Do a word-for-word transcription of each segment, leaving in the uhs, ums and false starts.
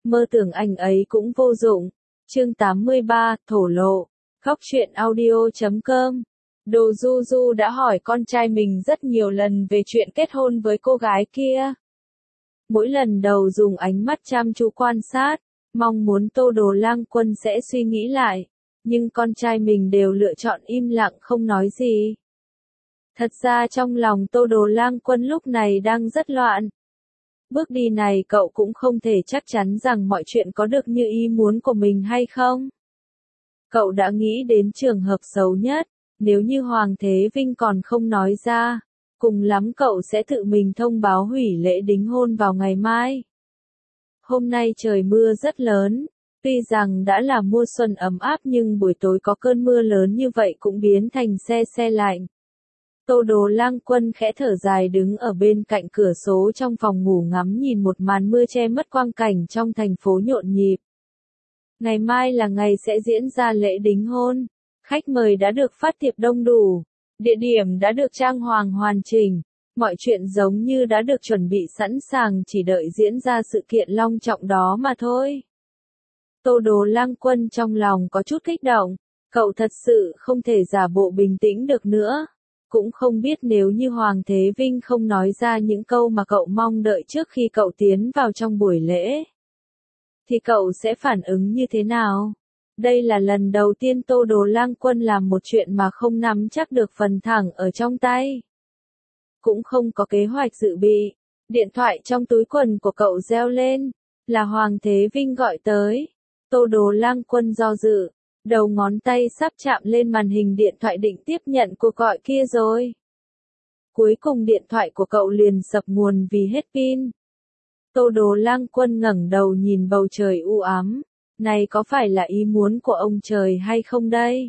Mơ tưởng anh ấy cũng vô dụng. Chương tám mươi ba, thổ lộ. Góc truyện audio chấm com. Đồ Du Du đã hỏi con trai mình rất nhiều lần về chuyện kết hôn với cô gái kia. Mỗi lần đầu dùng ánh mắt chăm chú quan sát, mong muốn Tô Đồ Lang Quân sẽ suy nghĩ lại, nhưng con trai mình đều lựa chọn im lặng không nói gì. Thật ra trong lòng Tô Đồ Lang Quân lúc này đang rất loạn. Bước đi này cậu cũng không thể chắc chắn rằng mọi chuyện có được như ý muốn của mình hay không. Cậu đã nghĩ đến trường hợp xấu nhất, nếu như Hoàng Thế Vinh còn không nói ra, cùng lắm cậu sẽ tự mình thông báo hủy lễ đính hôn vào ngày mai. Hôm nay trời mưa rất lớn, tuy rằng đã là mùa xuân ấm áp nhưng buổi tối có cơn mưa lớn như vậy cũng biến thành se se lạnh. Tô Đồ Lang Quân khẽ thở dài đứng ở bên cạnh cửa sổ trong phòng ngủ ngắm nhìn một màn mưa che mất quang cảnh trong thành phố nhộn nhịp. Ngày mai là ngày sẽ diễn ra lễ đính hôn, khách mời đã được phát thiệp đông đủ, địa điểm đã được trang hoàng hoàn chỉnh, mọi chuyện giống như đã được chuẩn bị sẵn sàng chỉ đợi diễn ra sự kiện long trọng đó mà thôi. Tô Đồ Lang Quân trong lòng có chút kích động, cậu thật sự không thể giả bộ bình tĩnh được nữa. Cũng không biết nếu như Hoàng Thế Vinh không nói ra những câu mà cậu mong đợi trước khi cậu tiến vào trong buổi lễ, thì cậu sẽ phản ứng như thế nào? Đây là lần đầu tiên Tô Đồ Lang Quân làm một chuyện mà không nắm chắc được phần thẳng ở trong tay. Cũng không có kế hoạch dự bị. Điện thoại trong túi quần của cậu reo lên, là Hoàng Thế Vinh gọi tới. Tô Đồ Lang Quân do dự. Đầu ngón tay sắp chạm lên màn hình điện thoại định tiếp nhận cuộc gọi kia rồi. Cuối cùng điện thoại của cậu liền sập nguồn vì hết pin. Tô Đồ Lang Quân ngẩng đầu nhìn bầu trời u ám. Này có phải là ý muốn của ông trời hay không đây?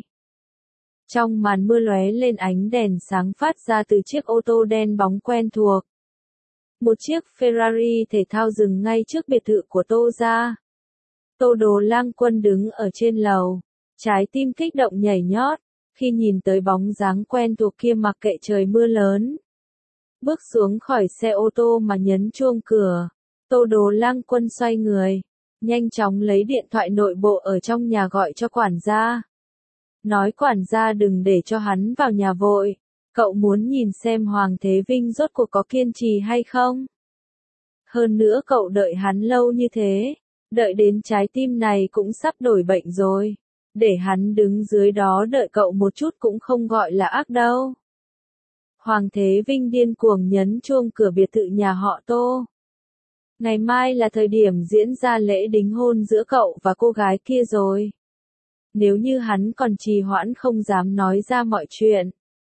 Trong màn mưa lóe lên ánh đèn sáng phát ra từ chiếc ô tô đen bóng quen thuộc. Một chiếc Ferrari thể thao dừng ngay trước biệt thự của Tô gia. Tô Đồ Lang Quân đứng ở trên lầu. Trái tim kích động nhảy nhót, khi nhìn tới bóng dáng quen thuộc kia mặc kệ trời mưa lớn. Bước xuống khỏi xe ô tô mà nhấn chuông cửa, Tô Đồ Lang Quân xoay người, nhanh chóng lấy điện thoại nội bộ ở trong nhà gọi cho quản gia. Nói quản gia đừng để cho hắn vào nhà vội, cậu muốn nhìn xem Hoàng Thế Vinh rốt cuộc có kiên trì hay không. Hơn nữa cậu đợi hắn lâu như thế, đợi đến trái tim này cũng sắp đổi bệnh rồi. Để hắn đứng dưới đó đợi cậu một chút cũng không gọi là ác đâu. Hoàng Thế Vinh điên cuồng nhấn chuông cửa biệt thự nhà họ Tô. Ngày mai là thời điểm diễn ra lễ đính hôn giữa cậu và cô gái kia rồi. Nếu như hắn còn trì hoãn không dám nói ra mọi chuyện,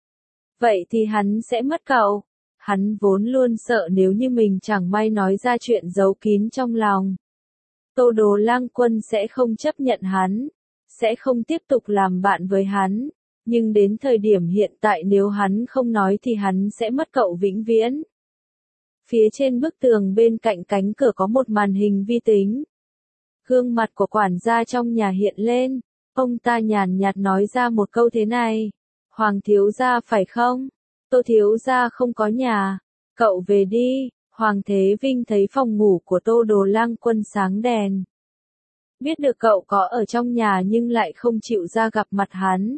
vậy thì hắn sẽ mất cậu. Hắn vốn luôn sợ nếu như mình chẳng may nói ra chuyện giấu kín trong lòng, Tô Đồ Lang Quân sẽ không chấp nhận hắn, sẽ không tiếp tục làm bạn với hắn, nhưng đến thời điểm hiện tại nếu hắn không nói thì hắn sẽ mất cậu vĩnh viễn. Phía trên bức tường bên cạnh cánh cửa có một màn hình vi tính. Gương mặt của quản gia trong nhà hiện lên, ông ta nhàn nhạt nói ra một câu thế này: Hoàng thiếu gia phải không? Tô thiếu gia không có nhà, cậu về đi. Hoàng Thế Vinh thấy phòng ngủ của Tô Đồ Lang Quân sáng đèn. Biết được cậu có ở trong nhà nhưng lại không chịu ra gặp mặt hắn.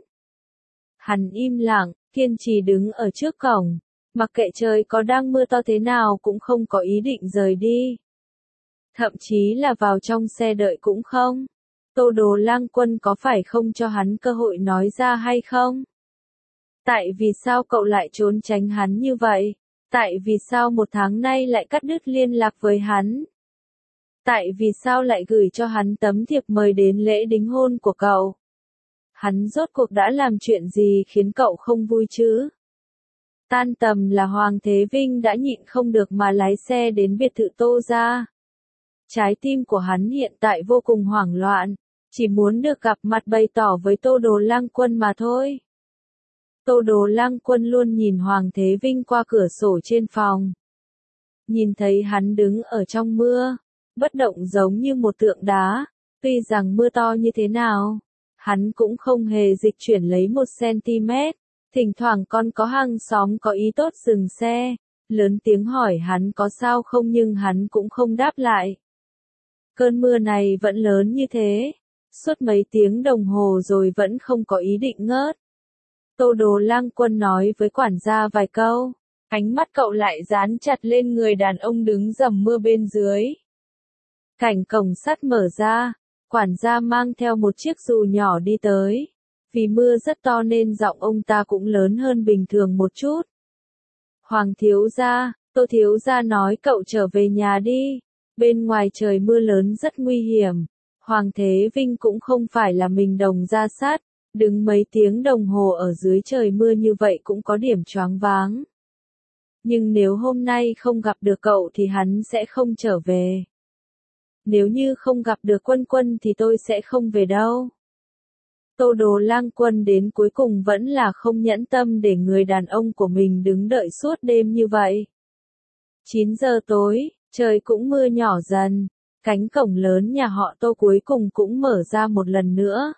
Hắn im lặng, kiên trì đứng ở trước cổng, mặc kệ trời có đang mưa to thế nào cũng không có ý định rời đi. Thậm chí là vào trong xe đợi cũng không. Tô Đồ Lang Quân có phải không cho hắn cơ hội nói ra hay không? Tại vì sao cậu lại trốn tránh hắn như vậy? Tại vì sao một tháng nay lại cắt đứt liên lạc với hắn? Tại vì sao lại gửi cho hắn tấm thiệp mời đến lễ đính hôn của cậu? Hắn rốt cuộc đã làm chuyện gì khiến cậu không vui chứ? Tan tầm là Hoàng Thế Vinh đã nhịn không được mà lái xe đến biệt thự Tô gia. Trái tim của hắn hiện tại vô cùng hoảng loạn, chỉ muốn được gặp mặt bày tỏ với Tô Đồ Lang Quân mà thôi. Tô Đồ Lang Quân luôn nhìn Hoàng Thế Vinh qua cửa sổ trên phòng. Nhìn thấy hắn đứng ở trong mưa, bất động giống như một tượng đá, tuy rằng mưa to như thế nào, hắn cũng không hề dịch chuyển lấy một centimet, thỉnh thoảng còn có hàng xóm có ý tốt dừng xe, lớn tiếng hỏi hắn có sao không nhưng hắn cũng không đáp lại. Cơn mưa này vẫn lớn như thế, suốt mấy tiếng đồng hồ rồi vẫn không có ý định ngớt. Tô Đồ Lang Quân nói với quản gia vài câu, ánh mắt cậu lại dán chặt lên người đàn ông đứng dầm mưa bên dưới. Cảnh cổng sắt mở ra, quản gia mang theo một chiếc dù nhỏ đi tới. Vì mưa rất to nên giọng ông ta cũng lớn hơn bình thường một chút. Hoàng thiếu gia, Tô thiếu gia nói cậu trở về nhà đi, bên ngoài trời mưa lớn rất nguy hiểm. Hoàng Thế Vinh cũng không phải là mình đồng ra sát, đứng mấy tiếng đồng hồ ở dưới trời mưa như vậy cũng có điểm choáng váng. Nhưng nếu hôm nay không gặp được cậu thì hắn sẽ không trở về. Nếu như không gặp được Quân Quân thì tôi sẽ không về đâu. Tô Đồ Lang Quân đến cuối cùng vẫn là không nhẫn tâm để người đàn ông của mình đứng đợi suốt đêm như vậy. chín giờ tối, trời cũng mưa nhỏ dần, cánh cổng lớn nhà họ Tô cuối cùng cũng mở ra một lần nữa.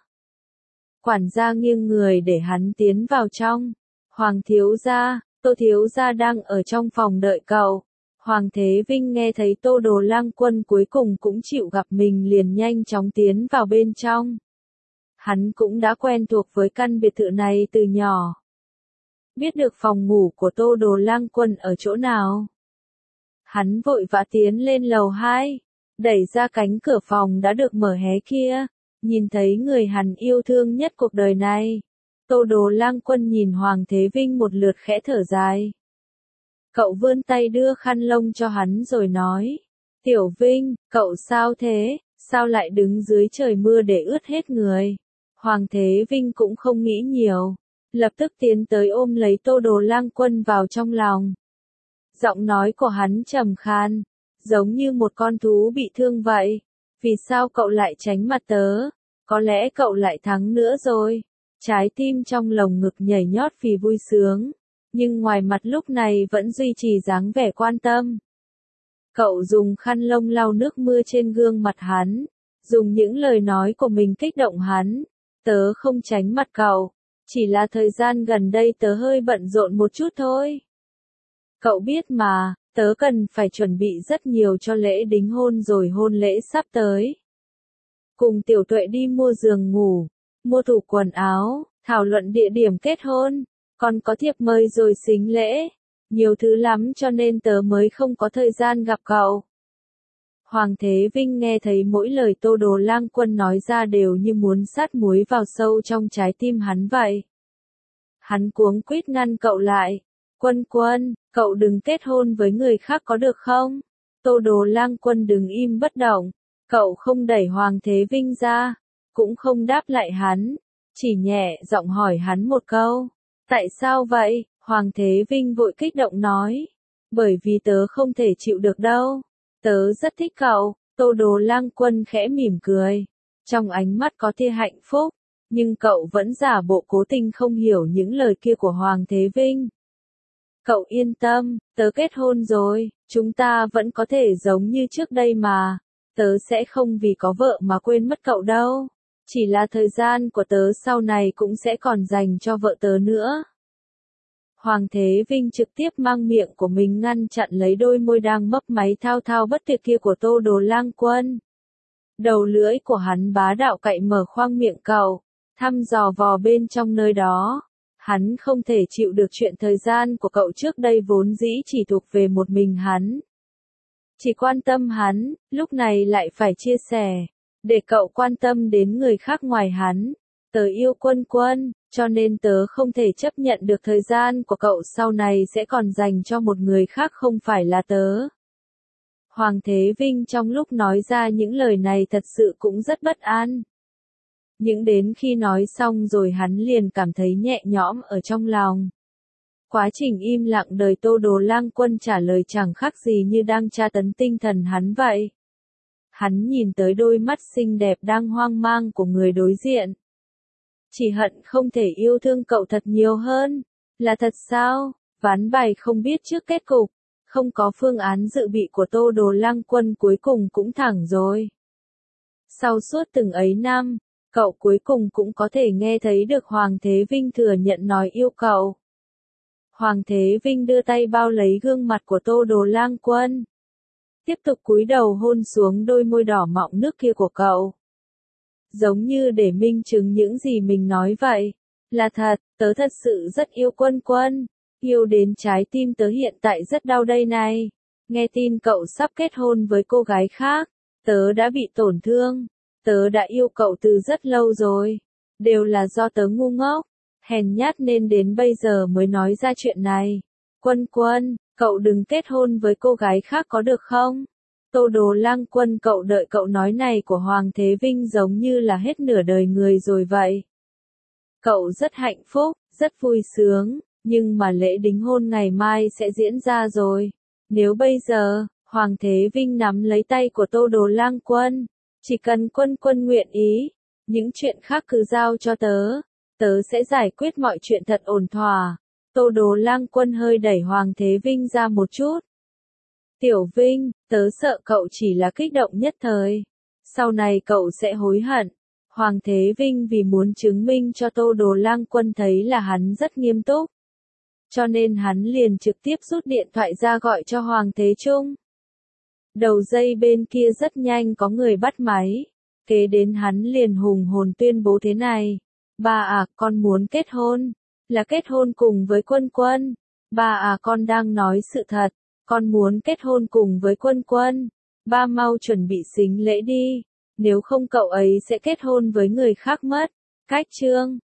Quản gia nghiêng người để hắn tiến vào trong. Hoàng thiếu gia, Tô thiếu gia đang ở trong phòng đợi cậu. Hoàng Thế Vinh nghe thấy Tô Đồ Lang Quân cuối cùng cũng chịu gặp mình liền nhanh chóng tiến vào bên trong. Hắn cũng đã quen thuộc với căn biệt thự này từ nhỏ. Biết được phòng ngủ của Tô Đồ Lang Quân ở chỗ nào. Hắn vội vã tiến lên lầu hai, đẩy ra cánh cửa phòng đã được mở hé kia, nhìn thấy người hắn yêu thương nhất cuộc đời này. Tô Đồ Lang Quân nhìn Hoàng Thế Vinh một lượt khẽ thở dài. Cậu vươn tay đưa khăn lông cho hắn rồi nói, Tiểu Vinh, cậu sao thế, sao lại đứng dưới trời mưa để ướt hết người. Hoàng Thế Vinh cũng không nghĩ nhiều, lập tức tiến tới ôm lấy Tô Đồ Lang Quân vào trong lòng. Giọng nói của hắn trầm khan, giống như một con thú bị thương vậy. Vì sao cậu lại tránh mặt tớ? Có lẽ cậu lại thắng nữa rồi. Trái tim trong lồng ngực nhảy nhót vì vui sướng, nhưng ngoài mặt lúc này vẫn duy trì dáng vẻ quan tâm. Cậu dùng khăn lông lau nước mưa trên gương mặt hắn, dùng những lời nói của mình kích động hắn. Tớ không tránh mặt cậu, chỉ là thời gian gần đây tớ hơi bận rộn một chút thôi. Cậu biết mà, tớ cần phải chuẩn bị rất nhiều cho lễ đính hôn rồi hôn lễ sắp tới. Cùng Tiểu Tuệ đi mua giường ngủ, mua tủ quần áo, thảo luận địa điểm kết hôn, còn có thiệp mời rồi xính lễ. Nhiều thứ lắm cho nên tớ mới không có thời gian gặp cậu. Hoàng Thế Vinh nghe thấy mỗi lời Tô Đồ Lang Quân nói ra đều như muốn sát muối vào sâu trong trái tim hắn vậy. Hắn cuống quýt ngăn cậu lại. Quân Quân, cậu đừng kết hôn với người khác có được không? Tô Đồ Lang Quân đứng im bất động. Cậu không đẩy Hoàng Thế Vinh ra, cũng không đáp lại hắn, chỉ nhẹ giọng hỏi hắn một câu. Tại sao vậy? Hoàng Thế Vinh vội kích động nói. Bởi vì tớ không thể chịu được đâu. Tớ rất thích cậu. Tô Đồ Lang Quân khẽ mỉm cười. Trong ánh mắt có tia hạnh phúc, nhưng cậu vẫn giả bộ cố tình không hiểu những lời kia của Hoàng Thế Vinh. Cậu yên tâm, tớ kết hôn rồi, chúng ta vẫn có thể giống như trước đây mà. Tớ sẽ không vì có vợ mà quên mất cậu đâu. Chỉ là thời gian của tớ sau này cũng sẽ còn dành cho vợ tớ nữa. Hoàng Thế Vinh trực tiếp mang miệng của mình ngăn chặn lấy đôi môi đang mấp máy thao thao bất tuyệt kia của Tô Đồ Lang Quân. Đầu lưỡi của hắn bá đạo cạy mở khoang miệng cậu, thăm dò vò bên trong nơi đó. Hắn không thể chịu được chuyện thời gian của cậu trước đây vốn dĩ chỉ thuộc về một mình hắn. Chỉ quan tâm hắn, lúc này lại phải chia sẻ, để cậu quan tâm đến người khác ngoài hắn. Tớ yêu Quân Quân, cho nên tớ không thể chấp nhận được thời gian của cậu sau này sẽ còn dành cho một người khác không phải là tớ. Hoàng Thế Vinh trong lúc nói ra những lời này thật sự cũng rất bất an. Nhưng đến khi nói xong rồi hắn liền cảm thấy nhẹ nhõm ở trong lòng. Quá trình im lặng đời Tô Đồ Lang Quân trả lời chẳng khác gì như đang tra tấn tinh thần hắn vậy. Hắn nhìn tới đôi mắt xinh đẹp đang hoang mang của người đối diện. Chỉ hận không thể yêu thương cậu thật nhiều hơn. Là thật sao? Ván bài không biết trước kết cục. Không có phương án dự bị của Tô Đồ Lang Quân cuối cùng cũng thẳng rồi. Sau suốt từng ấy năm, cậu cuối cùng cũng có thể nghe thấy được Hoàng Thế Vinh thừa nhận nói yêu cậu. Hoàng Thế Vinh đưa tay bao lấy gương mặt của Tô Đồ Lang Quân. tiếp tục cúi đầu hôn xuống đôi môi đỏ mọng nước kia của cậu. Giống như để minh chứng những gì mình nói vậy. Là thật, tớ thật sự rất yêu Quân Quân. Yêu đến trái tim tớ hiện tại rất đau đây này. Nghe tin cậu sắp kết hôn với cô gái khác, tớ đã bị tổn thương. Tớ đã yêu cậu từ rất lâu rồi. Đều là do tớ ngu ngốc, hèn nhát nên đến bây giờ mới nói ra chuyện này. Quân Quân, cậu đừng kết hôn với cô gái khác có được không? Tô Đồ Lang Quân, cậu đợi cậu nói này của Hoàng Thế Vinh giống như là hết nửa đời người rồi vậy. Cậu rất hạnh phúc, rất vui sướng, nhưng mà lễ đính hôn ngày mai sẽ diễn ra rồi. Nếu bây giờ, Hoàng Thế Vinh nắm lấy tay của Tô Đồ Lang Quân, chỉ cần Quân Quân nguyện ý, những chuyện khác cứ giao cho tớ, tớ sẽ giải quyết mọi chuyện thật ổn thỏa. Tô Đồ Lang Quân hơi đẩy Hoàng Thế Vinh ra một chút. Tiểu Vinh, tớ sợ cậu chỉ là kích động nhất thời. Sau này cậu sẽ hối hận. Hoàng Thế Vinh vì muốn chứng minh cho Tô Đồ Lang Quân thấy là hắn rất nghiêm túc. Cho nên hắn liền trực tiếp rút điện thoại ra gọi cho Hoàng Thế Trung. Đầu dây bên kia rất nhanh có người bắt máy. Kế đến hắn liền hùng hồn tuyên bố thế này. Ba à, con muốn kết hôn. Là kết hôn cùng với Quân Quân. Ba à, con đang nói sự thật. Con muốn kết hôn cùng với Quân Quân. Ba mau chuẩn bị sính lễ đi. Nếu không cậu ấy sẽ kết hôn với người khác mất. Cách chương